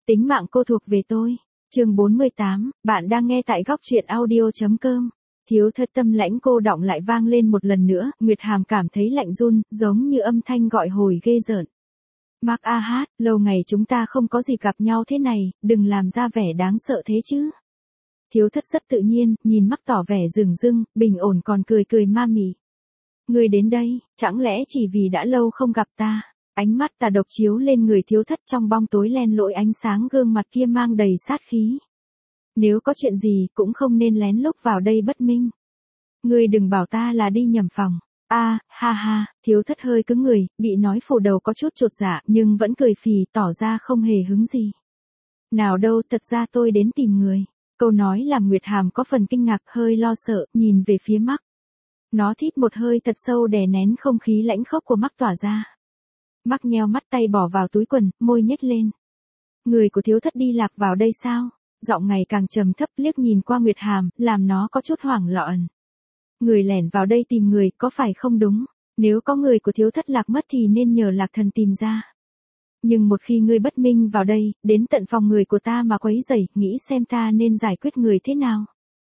Tính mạng cô thuộc về tôi. Chương 48, bạn đang nghe tại góc truyện audio.com. Thiếu thất tâm lãnh cô đọng lại vang lên một lần nữa, Nguyệt Hàm cảm thấy lạnh run, giống như âm thanh gọi hồi ghê rợn. Mark a hát, lâu ngày chúng ta không có dịp gặp nhau thế này, đừng làm ra vẻ đáng sợ thế chứ. Thiếu thất rất tự nhiên, nhìn Mark tỏ vẻ rừng rưng, bình ổn còn cười cười ma mị. Ngươi đến đây, chẳng lẽ chỉ vì đã lâu không gặp ta? Ánh mắt tà độc chiếu lên người thiếu thất trong bóng tối len lỏi ánh sáng gương mặt kia mang đầy sát khí. Nếu có chuyện gì cũng không nên lén lút vào đây bất minh. Ngươi đừng bảo ta là đi nhầm phòng. Ha ha, thiếu thất hơi cứng người, bị nói phủ đầu có chút chột dạ nhưng vẫn cười phì tỏ ra không hề hứng gì. Nào đâu, thật ra tôi đến tìm người. Câu nói làm Nguyệt Hàm có phần kinh ngạc hơi lo sợ, nhìn về phía Mark. Nó thít một hơi thật sâu đè nén không khí lãnh khốc của Mark tỏa ra. Mark nheo mắt tay bỏ vào túi quần, môi nhếch lên. Người của thiếu thất đi lạc vào đây sao? Giọng ngày càng trầm thấp liếc nhìn qua Nguyệt Hàm, làm nó có chút hoảng loạn. Người lẻn vào đây tìm người có phải không đúng? Nếu có người của thiếu thất lạc mất thì nên nhờ lạc thần tìm ra. Nhưng một khi ngươi bất minh vào đây, đến tận phòng người của ta mà quấy rầy, nghĩ xem ta nên giải quyết người thế nào?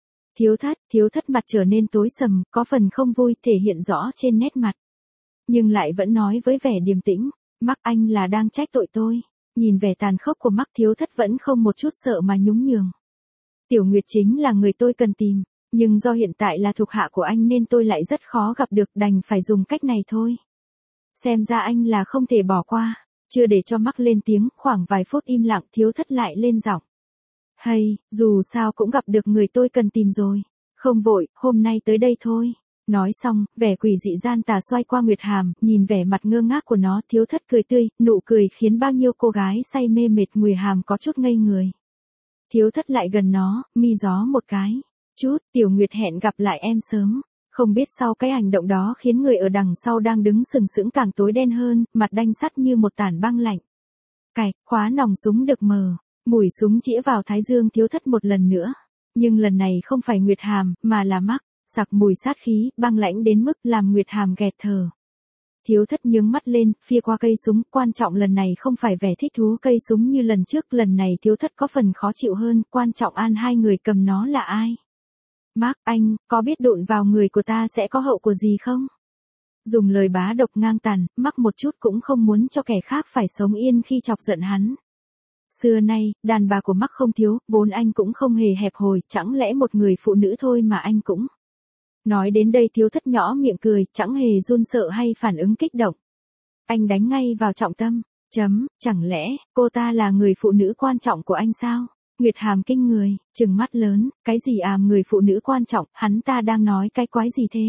Thiếu thất mặt trở nên tối sầm, có phần không vui thể hiện rõ trên nét mặt. Nhưng lại vẫn nói với vẻ điềm tĩnh, Mark anh là đang trách tội tôi. Nhìn vẻ tàn khốc của Mark thiếu thất vẫn không một chút sợ mà nhún nhường. Tiểu Nguyệt chính là người tôi cần tìm, nhưng do hiện tại là thuộc hạ của anh nên tôi lại rất khó gặp được, đành phải dùng cách này thôi. Xem ra anh là không thể bỏ qua. Chưa để cho Mark lên tiếng, khoảng vài phút im lặng thiếu thất lại lên giọng. Hay, dù sao cũng gặp được người tôi cần tìm rồi. Không vội, hôm nay tới đây thôi. Nói xong, vẻ quỷ dị gian tà xoay qua Nguyệt Hàm, nhìn vẻ mặt ngơ ngác của nó, thiếu thất cười tươi, nụ cười khiến bao nhiêu cô gái say mê mệt Nguyệt Hàm có chút ngây người. Thiếu thất lại gần nó, mi gió một cái. Chút, Tiểu Nguyệt hẹn gặp lại em sớm. Không biết sau cái hành động đó khiến người ở đằng sau đang đứng sừng sững càng tối đen hơn, mặt đanh sắt như một tảng băng lạnh. Cạch, khóa nòng súng được mở, mũi súng chĩa vào thái dương thiếu thất một lần nữa. Nhưng lần này không phải Nguyệt Hàm, mà là Mark. Sặc mùi sát khí, băng lãnh đến mức làm Nguyệt Hàm nghẹt thở. Thiếu thất nhướng mắt lên, phia qua cây súng, quan trọng lần này không phải vẻ thích thú cây súng như lần trước, lần này thiếu thất có phần khó chịu hơn, quan trọng an hai người cầm nó là ai. Mark, anh, có biết đụng vào người của ta sẽ có hậu quả gì không? Dùng lời bá độc ngang tàn, Mark một chút cũng không muốn cho kẻ khác phải sống yên khi chọc giận hắn. Xưa nay, đàn bà của Mark không thiếu, vốn anh cũng không hề hẹp hòi, chẳng lẽ một người phụ nữ thôi mà anh cũng. Nói đến đây thiếu thất nhỏ miệng cười, chẳng hề run sợ hay phản ứng kích động. Anh đánh ngay vào trọng tâm, chẳng lẽ, cô ta là người phụ nữ quan trọng của anh sao? Nguyệt Hàm kinh người, trừng mắt lớn, cái gì người phụ nữ quan trọng, hắn ta đang nói cái quái gì thế?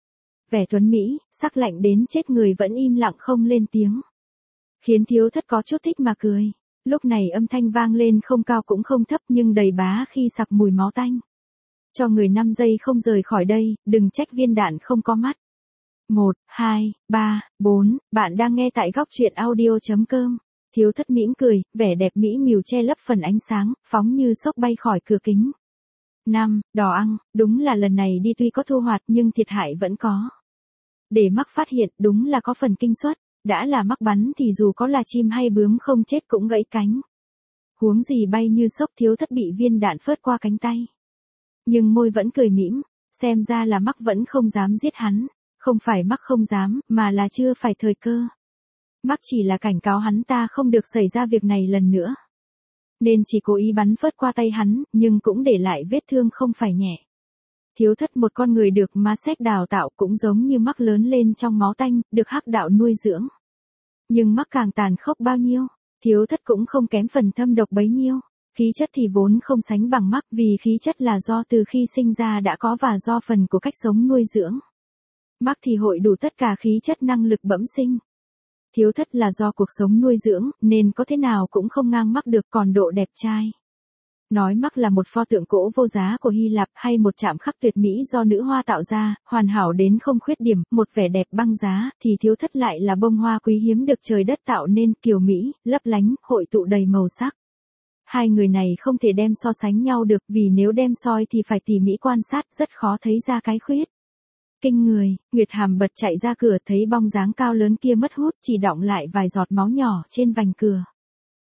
Vẻ tuấn Mỹ, sắc lạnh đến chết người vẫn im lặng không lên tiếng. Khiến thiếu thất có chút thích mà cười. Lúc này âm thanh vang lên không cao cũng không thấp nhưng đầy bá khi sặc mùi máu tanh. Cho người 5 giây không rời khỏi đây, đừng trách viên đạn không có mắt. 1, 2, 3, 4, bạn đang nghe tại góc truyện audio.com. Thiếu thất mỉm cười, vẻ đẹp mỹ miều che lấp phần ánh sáng, phóng như sốc bay khỏi cửa kính. 5, đỏ ăn, đúng là lần này đi tuy có thu hoạch nhưng thiệt hại vẫn có. Để Mark phát hiện đúng là có phần kinh suất, đã là Mark bắn thì dù có là chim hay bướm không chết cũng gãy cánh. Huống gì bay như sốc thiếu thất bị viên đạn phớt qua cánh tay. Nhưng môi vẫn cười mỉm, xem ra là Mark vẫn không dám giết hắn, không phải Mark không dám, mà là chưa phải thời cơ. Mark chỉ là cảnh cáo hắn ta không được xảy ra việc này lần nữa. Nên chỉ cố ý bắn phớt qua tay hắn, nhưng cũng để lại vết thương không phải nhẹ. Thiếu thất một con người được ma xét đào tạo cũng giống như Mark lớn lên trong máu tanh, được hắc đạo nuôi dưỡng. Nhưng Mark càng tàn khốc bao nhiêu, thiếu thất cũng không kém phần thâm độc bấy nhiêu. Khí chất thì vốn không sánh bằng Mark vì khí chất là do từ khi sinh ra đã có và do phần của cách sống nuôi dưỡng. Mark thì hội đủ tất cả khí chất năng lực bẩm sinh. Thiếu thất là do cuộc sống nuôi dưỡng nên có thế nào cũng không ngang Mark được, còn độ đẹp trai. Nói Mark là một pho tượng gỗ vô giá của Hy Lạp hay một chạm khắc tuyệt mỹ do nữ hoa tạo ra, hoàn hảo đến không khuyết điểm, một vẻ đẹp băng giá, thì thiếu thất lại là bông hoa quý hiếm được trời đất tạo nên, kiều mỹ, lấp lánh, hội tụ đầy màu sắc. Hai người này không thể đem so sánh nhau được vì nếu đem soi thì phải tỉ mỉ quan sát rất khó thấy ra cái khuyết. Kinh người, Nguyệt Hàm bật chạy ra cửa thấy bóng dáng cao lớn kia mất hút chỉ đọng lại vài giọt máu nhỏ trên vành cửa.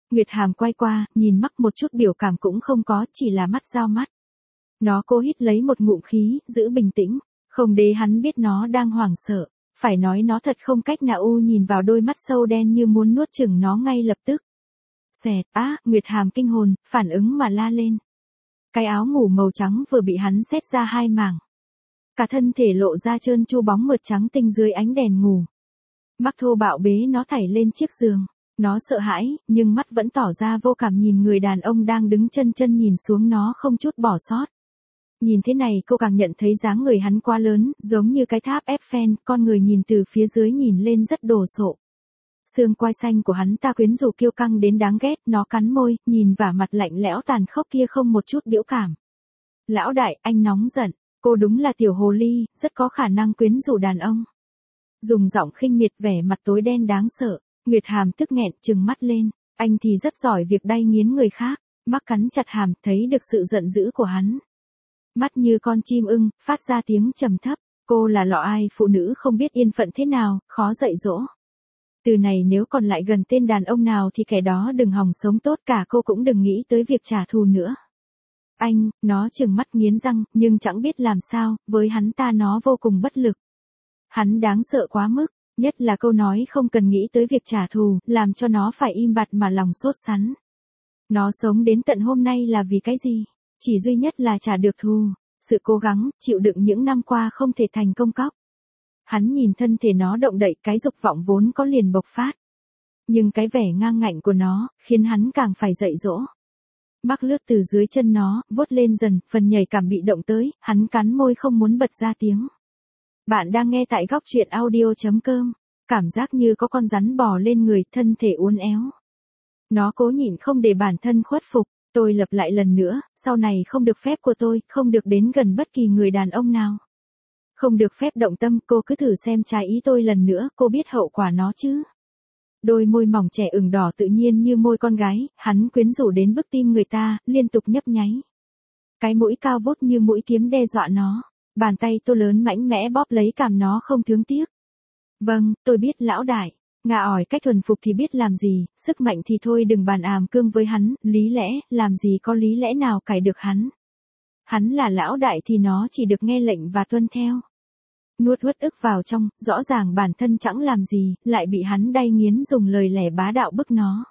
Nguyệt Hàm quay qua, nhìn Mắc một chút biểu cảm cũng không có, chỉ là mắt giao mắt. Nó cố hít lấy một ngụm khí, giữ bình tĩnh, không để hắn biết nó đang hoảng sợ. Phải nói nó thật không cách nào nhìn vào đôi mắt sâu đen như muốn nuốt chửng nó ngay lập tức. Xẹt, Nguyệt Hàm kinh hồn, phản ứng mà la lên. Cái áo ngủ màu trắng vừa bị hắn xét ra hai mảng. Cả thân thể lộ ra trơn tru bóng mượt trắng tinh dưới ánh đèn ngủ. Mắc thô bạo bế nó thảy lên chiếc giường. Nó sợ hãi, nhưng mắt vẫn tỏ ra vô cảm nhìn người đàn ông đang đứng chân chân nhìn xuống nó không chút bỏ sót. Nhìn thế này cô càng nhận thấy dáng người hắn quá lớn, giống như cái tháp Eiffel, con người nhìn từ phía dưới nhìn lên rất đồ sộ. Xương quai xanh của hắn ta quyến rũ kiêu căng đến đáng ghét, nó cắn môi, nhìn vào mặt lạnh lẽo tàn khốc kia không một chút biểu cảm. Lão đại, anh nóng giận, cô đúng là tiểu hồ ly, rất có khả năng quyến rũ đàn ông. Dùng giọng khinh miệt vẻ mặt tối đen đáng sợ, Nguyệt Hàm tức nghẹn trừng mắt lên, anh thì rất giỏi việc đay nghiến người khác, Mắc cắn chặt hàm, thấy được sự giận dữ của hắn. Mắt như con chim ưng, phát ra tiếng trầm thấp, cô là lọ ai phụ nữ không biết yên phận thế nào, khó dạy dỗ. Từ này nếu còn lại gần tên đàn ông nào thì kẻ đó đừng hòng sống tốt cả, cô cũng đừng nghĩ tới việc trả thù nữa. Anh, nó trừng mắt nghiến răng, nhưng chẳng biết làm sao, với hắn ta nó vô cùng bất lực. Hắn đáng sợ quá mức, nhất là câu nói không cần nghĩ tới việc trả thù, làm cho nó phải im bặt mà lòng sốt sắng. Nó sống đến tận hôm nay là vì cái gì? Chỉ duy nhất là trả được thù, sự cố gắng, chịu đựng những năm qua không thể thành công cóc. Hắn nhìn thân thể nó động đậy, cái dục vọng vốn có liền bộc phát. Nhưng cái vẻ ngang ngạnh của nó, khiến hắn càng phải dạy dỗ. Mắc lướt từ dưới chân nó, vuốt lên dần, phần nhạy cảm bị động tới, hắn cắn môi không muốn bật ra tiếng. Bạn đang nghe tại góc truyện audio.com, cảm giác như có con rắn bò lên người, thân thể uốn éo. Nó cố nhịn không để bản thân khuất phục. Tôi lặp lại lần nữa, sau này không được phép của tôi, không được đến gần bất kỳ người đàn ông nào. Không được phép động tâm, cô cứ thử xem trái ý tôi lần nữa, cô biết hậu quả nó chứ. Đôi môi mỏng trẻ ửng đỏ tự nhiên như môi con gái, hắn quyến rũ đến bức tim người ta, liên tục nhấp nháy. Cái mũi cao vút như mũi kiếm đe dọa nó, bàn tay tô lớn mạnh mẽ bóp lấy cằm nó không thương tiếc. Vâng, tôi biết lão đại. Ngà ỏi cách thuần phục thì biết làm gì, sức mạnh thì thôi đừng bàn àm cương với hắn, lý lẽ, làm gì có lý lẽ nào cải được hắn. Hắn là lão đại thì nó chỉ được nghe lệnh và tuân theo. Nuốt uất ức vào trong, rõ ràng bản thân chẳng làm gì, lại bị hắn đay nghiến dùng lời lẽ bá đạo bức nó.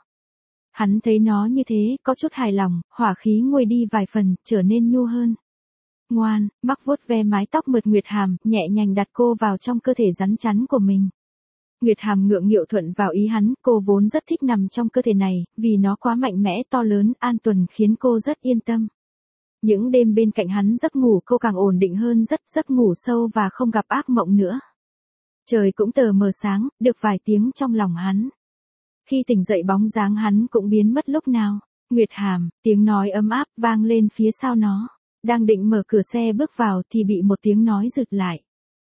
Hắn thấy nó như thế, có chút hài lòng, hỏa khí nguôi đi vài phần, trở nên nhu hơn. Ngoan, Mắc vuốt ve mái tóc mượt Nguyệt Hàm, nhẹ nhàng đặt cô vào trong cơ thể rắn chắn của mình. Nguyệt Hàm ngượng nghịu thuận vào ý hắn, cô vốn rất thích nằm trong cơ thể này, vì nó quá mạnh mẽ to lớn, an toàn khiến cô rất yên tâm. Những đêm bên cạnh hắn giấc ngủ cô càng ổn định hơn rất, giấc ngủ sâu và không gặp ác mộng nữa. Trời cũng tờ mờ sáng, được vài tiếng trong lòng hắn. Khi tỉnh dậy bóng dáng hắn cũng biến mất lúc nào. Nguyệt Hàm, tiếng nói ấm áp vang lên phía sau nó. Đang định mở cửa xe bước vào thì bị một tiếng nói rụt lại.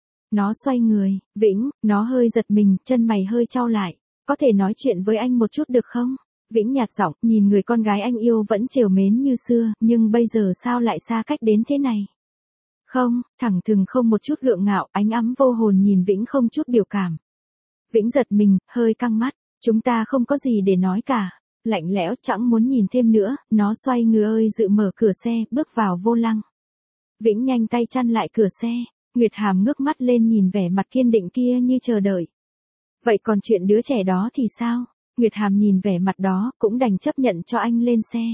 Nó xoay người, Vĩnh, nó hơi giật mình, chân mày hơi chau lại. Có thể nói chuyện với anh một chút được không? Vĩnh nhạt giọng, nhìn người con gái anh yêu vẫn trìu mến như xưa, nhưng bây giờ sao lại xa cách đến thế này? Không, thẳng thừng không một chút gượng ngạo, ánh ấm vô hồn nhìn Vĩnh không chút biểu cảm. Vĩnh giật mình, hơi căng mắt, chúng ta không có gì để nói cả. Lạnh lẽo chẳng muốn nhìn thêm nữa, nó xoay người ơi dự mở cửa xe, bước vào vô lăng. Vĩnh nhanh tay chặn lại cửa xe. Nguyệt Hàm ngước mắt lên nhìn vẻ mặt kiên định kia như chờ đợi. Vậy còn chuyện đứa trẻ đó thì sao? Nguyệt Hàm nhìn vẻ mặt đó, cũng đành chấp nhận cho anh lên xe.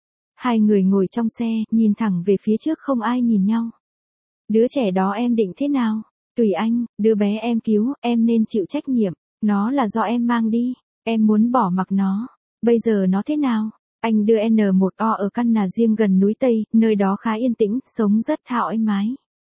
Hai người ngồi trong xe, nhìn thẳng về phía trước không ai nhìn nhau. Đứa trẻ đó em định thế nào? Tùy anh, đứa bé em cứu, em nên chịu trách nhiệm. Nó là do em mang đi, em muốn bỏ mặc nó. Bây giờ nó thế nào? Anh đưa N1O ở căn nhà riêng gần núi Tây, nơi đó khá yên tĩnh, sống rất thoải mái.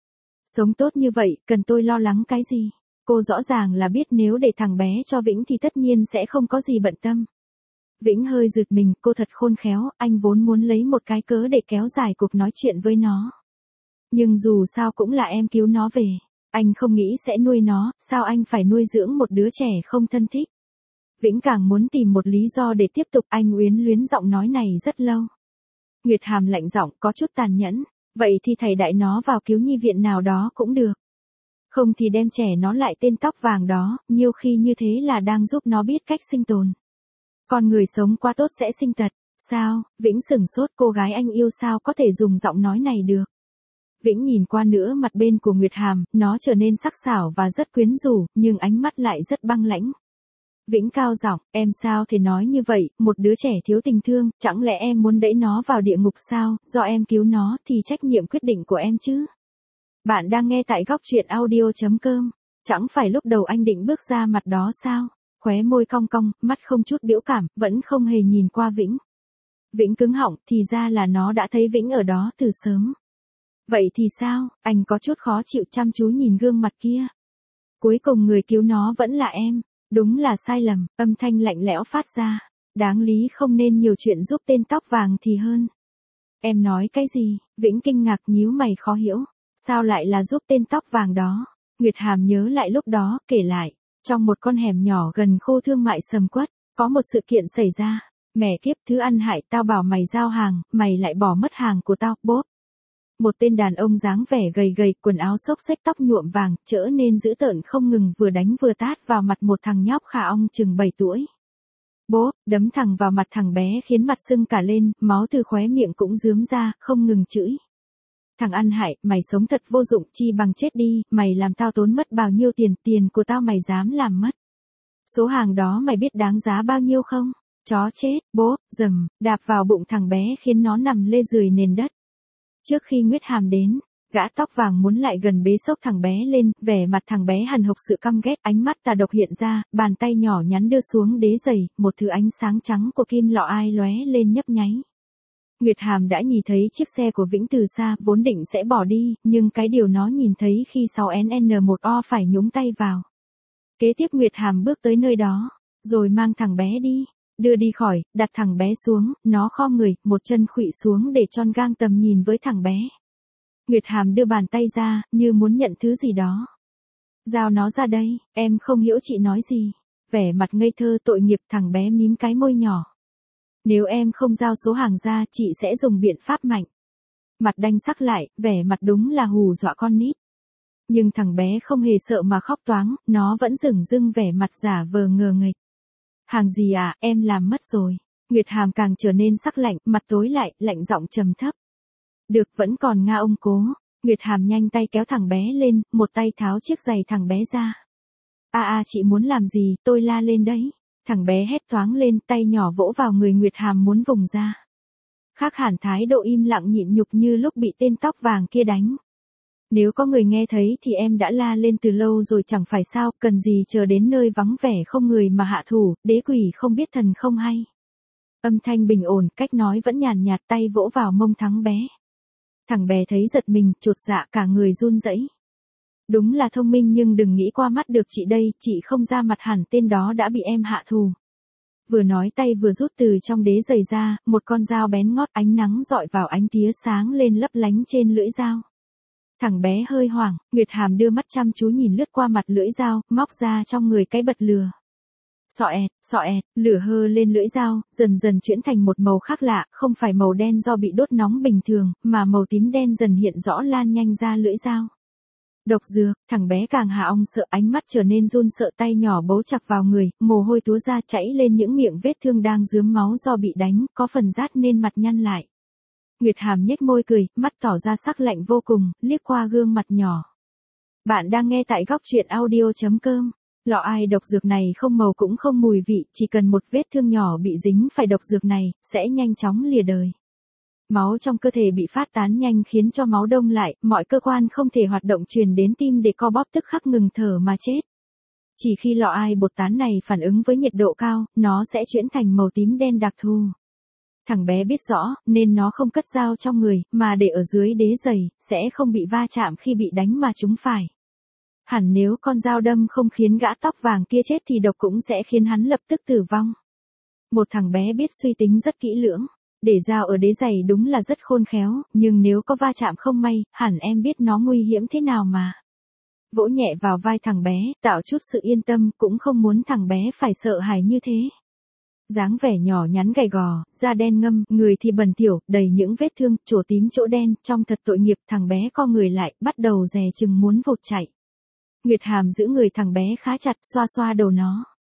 Sống tốt như vậy, cần tôi lo lắng cái gì? Cô rõ ràng là biết nếu để thằng bé cho Vĩnh thì tất nhiên sẽ không có gì bận tâm. Vĩnh hơi giật mình, cô thật khôn khéo, anh vốn muốn lấy một cái cớ để kéo dài cuộc nói chuyện với nó. Nhưng dù sao cũng là em cứu nó về. Anh không nghĩ sẽ nuôi nó, sao anh phải nuôi dưỡng một đứa trẻ không thân thích? Vĩnh càng muốn tìm một lý do để tiếp tục, anh uyến luyến giọng nói này rất lâu. Nguyệt Hàm lạnh giọng, có chút tàn nhẫn. Vậy thì thầy đại nó vào cứu nhi viện nào đó cũng được. Không thì đem trẻ nó lại tên tóc vàng đó, nhiều khi như thế là đang giúp nó biết cách sinh tồn. Con người sống quá tốt sẽ sinh tật. Sao? Vĩnh sửng sốt, cô gái anh yêu sao có thể dùng giọng nói này được. Vĩnh nhìn qua nữa mặt bên của Nguyệt Hàm, nó trở nên sắc sảo và rất quyến rũ, nhưng ánh mắt lại rất băng lãnh. Vĩnh cao giọng, em sao thể nói như vậy, một đứa trẻ thiếu tình thương, chẳng lẽ em muốn đẩy nó vào địa ngục sao, do em cứu nó thì trách nhiệm quyết định của em chứ. Bạn đang nghe tại góc truyện audio.com. Chẳng phải lúc đầu anh định bước ra mặt đó sao? Khóe môi cong cong, mắt không chút biểu cảm, vẫn không hề nhìn qua Vĩnh. Vĩnh cứng họng, thì ra là nó đã thấy Vĩnh ở đó từ sớm. Vậy thì sao, anh có chút khó chịu chăm chú nhìn gương mặt kia. Cuối cùng người cứu nó vẫn là em. Đúng là sai lầm, âm thanh lạnh lẽo phát ra. Đáng lý không nên nhiều chuyện giúp tên tóc vàng thì hơn. Em nói cái gì? Vĩnh kinh ngạc nhíu mày khó hiểu. Sao lại là giúp tên tóc vàng đó? Nguyệt Hàm nhớ lại lúc đó, kể lại. Trong một con hẻm nhỏ gần khu thương mại sầm uất, có một sự kiện xảy ra. Mẹ kiếp, thứ ăn hại, tao bảo mày giao hàng, mày lại bỏ mất hàng của tao, bốp. Một tên đàn ông dáng vẻ gầy gầy, quần áo xốc xếch, tóc nhuộm vàng, trở nên dữ tợn không ngừng vừa đánh vừa tát vào mặt một thằng nhóc khả ong chừng 7 tuổi. Bố, đấm thẳng vào mặt thằng bé khiến mặt sưng cả lên, máu từ khóe miệng cũng rướm ra, không ngừng chửi. Thằng ăn hại, mày sống thật vô dụng, chi bằng chết đi, mày làm tao tốn mất bao nhiêu tiền, tiền của tao mày dám làm mất. Số hàng đó mày biết đáng giá bao nhiêu không? Chó chết, bố, dầm, đạp vào bụng thằng bé khiến nó nằm lê rười nền đất. Trước khi Nguyệt Hàm đến, gã tóc vàng muốn lại gần bế xốc thằng bé lên, vẻ mặt thằng bé hằn học sự căm ghét, ánh mắt tà độc hiện ra, bàn tay nhỏ nhắn đưa xuống đế giày, một thứ ánh sáng trắng của kim lọ ai lóe lên nhấp nháy. Nguyệt Hàm đã nhìn thấy chiếc xe của Vĩnh từ xa, vốn định sẽ bỏ đi, nhưng cái điều nó nhìn thấy khi 6NN1O phải nhúng tay vào. Kế tiếp Nguyệt Hàm bước tới nơi đó, rồi mang thằng bé đi. Đưa đi khỏi, đặt thằng bé xuống, nó khom người, một chân khuỵu xuống để tròn gang tầm nhìn với thằng bé. Nguyệt Hàm đưa bàn tay ra, như muốn nhận thứ gì đó. Giao nó ra đây, em không hiểu chị nói gì. Vẻ mặt ngây thơ tội nghiệp, thằng bé mím cái môi nhỏ. Nếu em không giao số hàng ra, chị sẽ dùng biện pháp mạnh. Mặt đanh sắc lại, vẻ mặt đúng là hù dọa con nít. Nhưng thằng bé không hề sợ mà khóc toáng, nó vẫn dửng dưng vẻ mặt giả vờ ngờ nghệch. Hàng gì à, em làm mất rồi. Nguyệt Hàm càng trở nên sắc lạnh, mặt tối lại, lạnh giọng trầm thấp. Được, vẫn còn nga ông cố. Nguyệt Hàm nhanh tay kéo thằng bé lên, một tay tháo chiếc giày thằng bé ra. Chị muốn làm gì, tôi la lên đấy. Thằng bé hét thoáng lên, tay nhỏ vỗ vào người Nguyệt Hàm muốn vùng ra. Khác hẳn thái độ im lặng nhịn nhục như lúc bị tên tóc vàng kia đánh. Nếu có người nghe thấy thì em đã la lên từ lâu rồi chẳng phải sao, cần gì chờ đến nơi vắng vẻ không người mà hạ thủ, đế quỷ không biết thần không hay. Âm thanh bình ổn, cách nói vẫn nhàn nhạt, tay vỗ vào mông thằng bé. Thằng bé thấy giật mình, chột dạ, cả người run rẩy. Đúng là thông minh nhưng đừng nghĩ qua mắt được chị đây, chị không ra mặt hẳn tên đó đã bị em hạ thù. Vừa nói tay vừa rút từ trong đế giày ra, một con dao bén ngót, ánh nắng dọi vào ánh tía sáng lên lấp lánh trên lưỡi dao. Thằng bé hơi hoảng, Nguyệt Hàm đưa mắt chăm chú nhìn lướt qua mặt lưỡi dao, móc ra trong người cái bật lửa. Xọ ẹt, lửa hơ lên lưỡi dao, dần dần chuyển thành một màu khác lạ, không phải màu đen do bị đốt nóng bình thường, mà màu tím đen dần hiện rõ lan nhanh ra lưỡi dao. Độc dược, thằng bé càng hạ ong sợ, ánh mắt trở nên run sợ, tay nhỏ bấu chặt vào người, mồ hôi túa ra chảy lên những miệng vết thương đang rướm máu do bị đánh, có phần rát nên mặt nhăn lại. Nguyệt Hàm nhếch môi cười, mắt tỏ ra sắc lạnh vô cùng, liếc qua gương mặt nhỏ. Bạn đang nghe tại góc truyện audio.com. Lọ ai độc dược này không màu cũng không mùi vị, chỉ cần một vết thương nhỏ bị dính phải độc dược này, sẽ nhanh chóng lìa đời. Máu trong cơ thể bị phát tán nhanh khiến cho máu đông lại, mọi cơ quan không thể hoạt động truyền đến tim để co bóp tức khắc ngừng thở mà chết. Chỉ khi lọ ai bột tán này phản ứng với nhiệt độ cao, nó sẽ chuyển thành màu tím đen đặc thù. Thằng bé biết rõ, nên nó không cất dao trong người, mà để ở dưới đế giày, sẽ không bị va chạm khi bị đánh mà trúng phải. Hẳn nếu con dao đâm không khiến gã tóc vàng kia chết thì độc cũng sẽ khiến hắn lập tức tử vong. Một thằng bé biết suy tính rất kỹ lưỡng. Để dao ở đế giày đúng là rất khôn khéo, nhưng nếu có va chạm không may, hẳn em biết nó nguy hiểm thế nào mà. Vỗ nhẹ vào vai thằng bé, tạo chút sự yên tâm, cũng không muốn thằng bé phải sợ hãi như thế. Dáng vẻ nhỏ nhắn gầy gò, da đen ngâm, người thì bẩn thỉu, đầy những vết thương, chỗ tím chỗ đen, trông thật tội nghiệp. Thằng bé co người lại, bắt đầu dè chừng muốn vụt chạy. Nguyệt Hàm giữ người thằng bé khá chặt, xoa xoa đầu nó.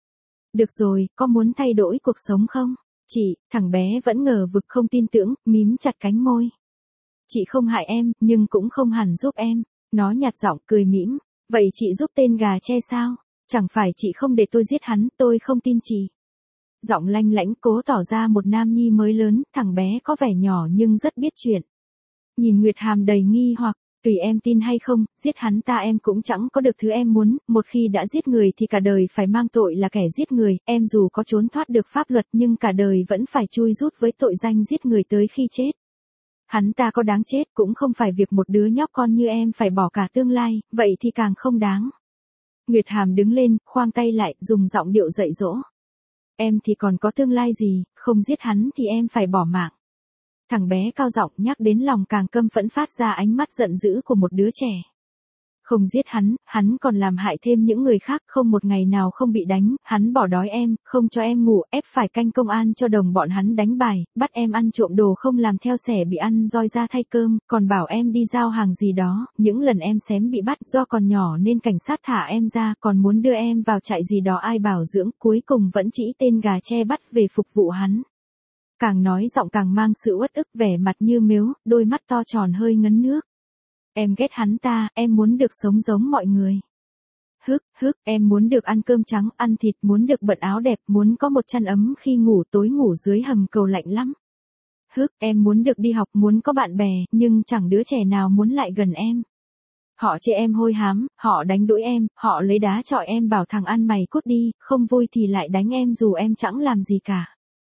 Được rồi, có muốn thay đổi cuộc sống không? Chị, thằng bé vẫn ngờ vực không tin tưởng, mím chặt cánh môi. Chị không hại em, nhưng cũng không hẳn giúp em. Nó nhạt giọng cười mỉm. Vậy chị giúp tên gà tre sao? Chẳng phải chị không để tôi giết hắn, tôi không tin chị. Giọng lanh lảnh cố tỏ ra một nam nhi mới lớn, thằng bé có vẻ nhỏ nhưng rất biết chuyện. Nhìn Nguyệt Hàm đầy nghi hoặc, tùy em tin hay không, giết hắn ta em cũng chẳng có được thứ em muốn, một khi đã giết người thì cả đời phải mang tội là kẻ giết người, em dù có trốn thoát được pháp luật nhưng cả đời vẫn phải chui rút với tội danh giết người tới khi chết. Hắn ta có đáng chết cũng không phải việc một đứa nhóc con như em phải bỏ cả tương lai, vậy thì càng không đáng. Nguyệt Hàm đứng lên, khoang tay lại, dùng giọng điệu dạy dỗ. Em thì còn có tương lai gì, không giết hắn thì em phải bỏ mạng. Thằng bé cao giọng nhắc đến lòng càng căm phẫn phát ra ánh mắt giận dữ của một đứa trẻ. Không giết hắn còn làm hại thêm những người khác, không một ngày nào không bị đánh, hắn bỏ đói em, không cho em ngủ, ép phải canh công an cho đồng bọn hắn đánh bài, bắt em ăn trộm đồ không làm theo xẻ bị ăn roi ra thay cơm, còn bảo em đi giao hàng gì đó, những lần em xém bị bắt do còn nhỏ nên cảnh sát thả em ra, còn muốn đưa em vào trại gì đó ai bảo dưỡng, cuối cùng vẫn chỉ tên gà tre bắt về phục vụ hắn. Càng nói giọng càng mang sự uất ức, vẻ mặt như mếu, đôi mắt to tròn hơi ngấn nước. Em ghét hắn ta, em muốn được sống giống mọi người. Em muốn được ăn cơm trắng, ăn thịt, muốn được bận áo đẹp, muốn có một chăn ấm khi ngủ, tối ngủ dưới hầm cầu lạnh lắm. Em muốn được đi học, muốn có bạn bè, nhưng chẳng đứa trẻ nào muốn lại gần em. Họ chê em hôi hám, họ đánh đuổi em, họ lấy đá chọi em bảo thằng ăn mày cút đi, không vui thì lại đánh em dù em chẳng làm gì cả.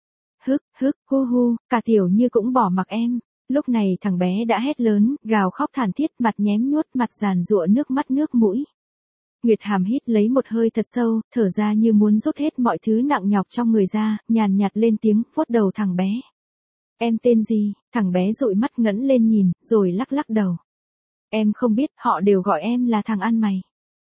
Cả Tiểu Như cũng bỏ mặc em. Lúc này thằng bé đã hét lớn, gào khóc thảm thiết, mặt nhém nhuốt, mặt giàn giụa nước mắt nước mũi. Nguyệt Hàm hít lấy một hơi thật sâu, thở ra như muốn rút hết mọi thứ nặng nhọc trong người ra, nhàn nhạt lên tiếng, vuốt đầu thằng bé. Em tên gì? Thằng bé dụi mắt ngẩng lên nhìn, rồi lắc lắc đầu. Em không biết, họ đều gọi em là thằng ăn mày.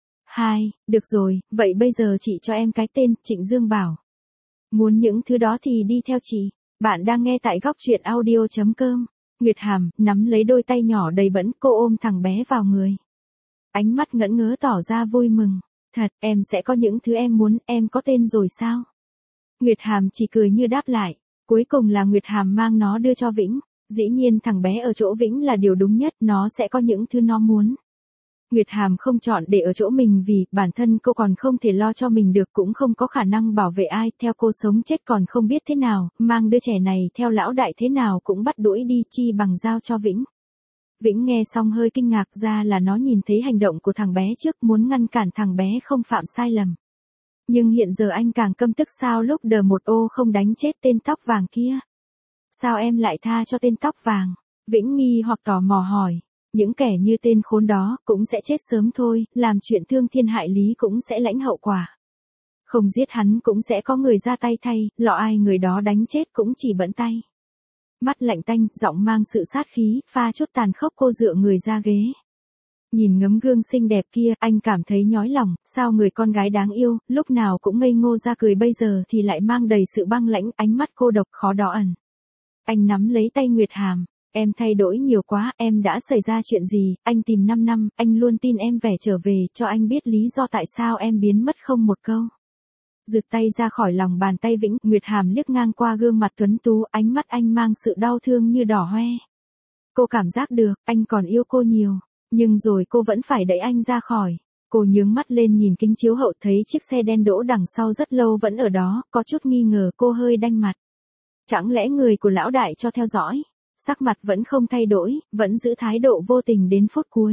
Được rồi, vậy bây giờ chị cho em cái tên, Trịnh Dương Bảo. Muốn những thứ đó thì đi theo chị. Bạn đang nghe tại góc truyện audio.com. Nguyệt Hàm, nắm lấy đôi tay nhỏ đầy bẩn, cô ôm thằng bé vào người. Ánh mắt ngẩn ngớ tỏ ra vui mừng. Thật, em sẽ có những thứ em muốn, em có tên rồi sao? Nguyệt Hàm chỉ cười như đáp lại. Cuối cùng là Nguyệt Hàm mang nó đưa cho Vĩnh. Dĩ nhiên thằng bé ở chỗ Vĩnh là điều đúng nhất, nó sẽ có những thứ nó muốn. Nguyệt Hàm không chọn để ở chỗ mình vì bản thân cô còn không thể lo cho mình được, cũng không có khả năng bảo vệ ai, theo cô sống chết còn không biết thế nào, mang đứa trẻ này theo lão đại thế nào cũng bắt đuổi đi, chi bằng giao cho Vĩnh. Vĩnh nghe xong hơi kinh ngạc, ra là nó nhìn thấy hành động của thằng bé trước, muốn ngăn cản thằng bé không phạm sai lầm. Nhưng hiện giờ anh càng căm tức, sao lúc đờ một ô không đánh chết tên tóc vàng kia? Sao em lại tha cho tên tóc vàng? Vĩnh nghi hoặc tò mò hỏi. Những kẻ như tên khốn đó cũng sẽ chết sớm thôi, làm chuyện thương thiên hại lý cũng sẽ lãnh hậu quả. Không giết hắn cũng sẽ có người ra tay thay, lọ ai người đó đánh chết cũng chỉ bận tay. Mắt lạnh tanh, giọng mang sự sát khí, pha chút tàn khốc, cô dựa người ra ghế. Nhìn ngấm gương xinh đẹp kia, anh cảm thấy nhói lòng, sao người con gái đáng yêu, lúc nào cũng ngây ngô ra cười bây giờ thì lại mang đầy sự băng lãnh, ánh mắt cô độc khó đỏ ẩn. Anh nắm lấy tay Nguyệt Hàm. Em thay đổi nhiều quá, em đã xảy ra chuyện gì, anh tìm 5 năm, anh luôn tin em vẻ trở về, cho anh biết lý do tại sao em biến mất không một câu. Giựt tay ra khỏi lòng bàn tay Vĩnh, Nguyệt Hàm liếc ngang qua gương mặt tuấn tú, ánh mắt anh mang sự đau thương như đỏ hoe. Cô cảm giác được, anh còn yêu cô nhiều, nhưng rồi cô vẫn phải đẩy anh ra khỏi. Cô nhướng mắt lên nhìn kính chiếu hậu, thấy chiếc xe đen đỗ đằng sau rất lâu vẫn ở đó, có chút nghi ngờ, cô hơi đanh mặt. Chẳng lẽ người của lão đại cho theo dõi? Sắc mặt vẫn không thay đổi, vẫn giữ thái độ vô tình đến phút cuối.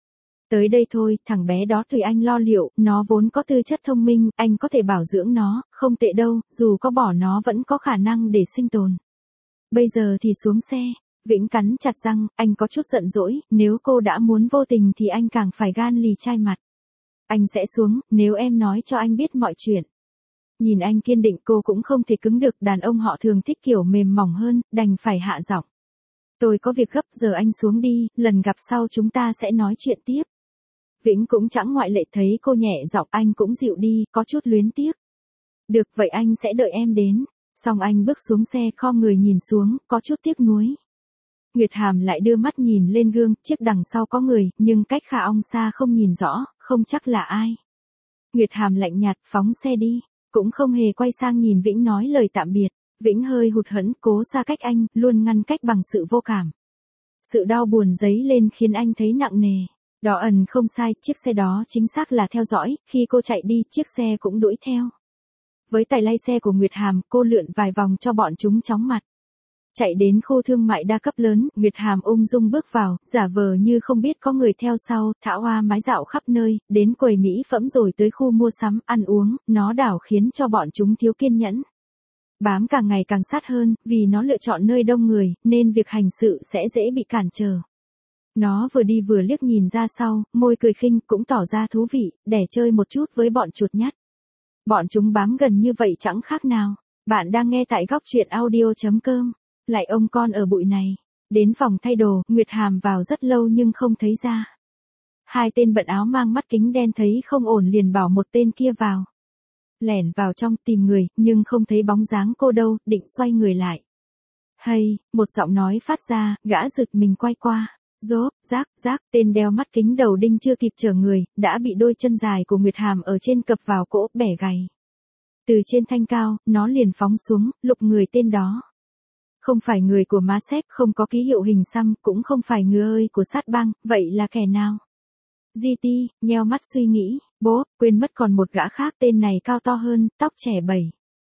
Tới đây thôi, thằng bé đó tùy anh lo liệu, nó vốn có tư chất thông minh, anh có thể bảo dưỡng nó, không tệ đâu, dù có bỏ nó vẫn có khả năng để sinh tồn. Bây giờ thì xuống xe. Vĩnh cắn chặt răng, anh có chút giận dỗi, nếu cô đã muốn vô tình thì anh càng phải gan lì chai mặt. Anh sẽ xuống, nếu em nói cho anh biết mọi chuyện. Nhìn anh kiên định, cô cũng không thể cứng được, đàn ông họ thường thích kiểu mềm mỏng hơn, đành phải hạ giọng. Tôi có việc gấp, giờ anh xuống đi, lần gặp sau chúng ta sẽ nói chuyện tiếp. Vĩnh cũng chẳng ngoại lệ, thấy cô nhẹ giọng anh cũng dịu đi, có chút luyến tiếc. Được, vậy anh sẽ đợi em đến. Xong anh bước xuống xe, khom người nhìn xuống, có chút tiếc nuối. Nguyệt Hàm lại đưa mắt nhìn lên gương, chiếc đằng sau có người, nhưng cách khá ong xa không nhìn rõ, không chắc là ai. Nguyệt Hàm lạnh nhạt, phóng xe đi. cũng không hề quay sang nhìn Vĩnh nói lời tạm biệt. Vĩnh hơi hụt hẫng cố xa cách anh, luôn ngăn cách bằng sự vô cảm. Sự đau buồn dấy lên khiến anh thấy nặng nề. Đỏ ẩn không sai, chiếc xe đó chính xác là theo dõi, khi cô chạy đi, chiếc xe cũng đuổi theo. Với tài lay xe của Nguyệt Hàm, cô lượn vài vòng cho bọn chúng chóng mặt. Chạy đến khu thương mại đa cấp lớn, Nguyệt Hàm ung dung bước vào, giả vờ như không biết có người theo sau, thả hoa mái dạo khắp nơi, đến quầy mỹ phẩm rồi tới khu mua sắm, ăn uống, nó đảo khiến cho bọn chúng thiếu kiên nhẫn. Bám càng ngày càng sát hơn, vì nó lựa chọn nơi đông người, nên việc hành sự sẽ dễ bị cản trở. Nó vừa đi vừa liếc nhìn ra sau, môi cười khinh, cũng tỏ ra thú vị, để chơi một chút với bọn chuột nhắt. Bọn chúng bám gần như vậy chẳng khác nào. Bạn đang nghe tại góc truyện audio.com. Lại ông con ở bụi này. Đến phòng thay đồ, Nguyệt Hàm vào rất lâu nhưng không thấy ra. Hai tên bận áo mang mắt kính đen thấy không ổn liền bảo một tên kia vào. Lẻn vào trong tìm người, nhưng không thấy bóng dáng cô đâu, định xoay người lại. Hay, một giọng nói phát ra, gã giật mình quay qua. Rốp, rác, tên đeo mắt kính đầu đinh chưa kịp chở người, đã bị đôi chân dài của Nguyệt Hàm ở trên cập vào cỗ, bẻ gãy. Từ trên thanh cao, nó liền phóng xuống, lục người tên đó. Không phải người của má xếp, không có ký hiệu hình xăm, cũng không phải người ơi của sát băng, vậy là kẻ nào? GT, nheo mắt suy nghĩ, bố, quên mất còn một gã khác, tên này cao to hơn, tóc trẻ bẩy.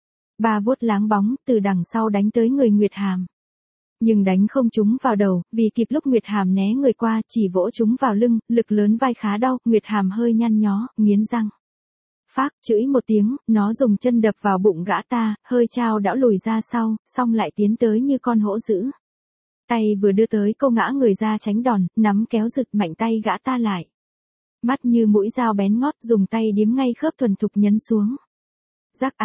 Ba vuốt láng bóng, từ đằng sau đánh tới người Nguyệt Hàm. Nhưng đánh không trúng vào đầu, vì kịp lúc Nguyệt Hàm né người qua, chỉ vỗ chúng vào lưng, lực lớn vai khá đau, Nguyệt Hàm hơi nhăn nhó, nghiến răng. Phác, chửi một tiếng, nó dùng chân đập vào bụng gã ta, hơi chao đảo lùi ra sau, xong lại tiến tới như con hổ dữ. Tay vừa đưa tới câu ngã người ra tránh đòn, nắm kéo giật mạnh tay gã ta lại. Mắt như mũi dao bén ngót, dùng tay điếm ngay khớp thuần thục nhấn xuống. Rắc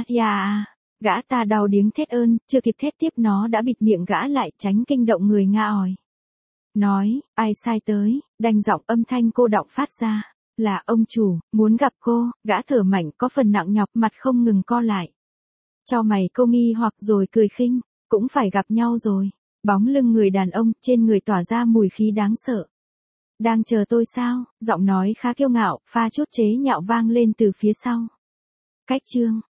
gã ta đau điếng thét ơn, chưa kịp thét tiếp nó đã bịt miệng gã lại, tránh kinh động người nga ỏi. Nói, ai sai tới, đanh giọng âm thanh cô đọng phát ra. Là ông chủ, muốn gặp cô, gã thở mạnh có phần nặng nhọc, mặt không ngừng co lại. Cho mày câu nghi hoặc rồi cười khinh, cũng phải gặp nhau rồi. Bóng lưng người đàn ông, trên người tỏa ra mùi khí đáng sợ. Đang chờ tôi sao? Giọng nói khá kiêu ngạo, pha chút chế nhạo vang lên từ phía sau. Cách chương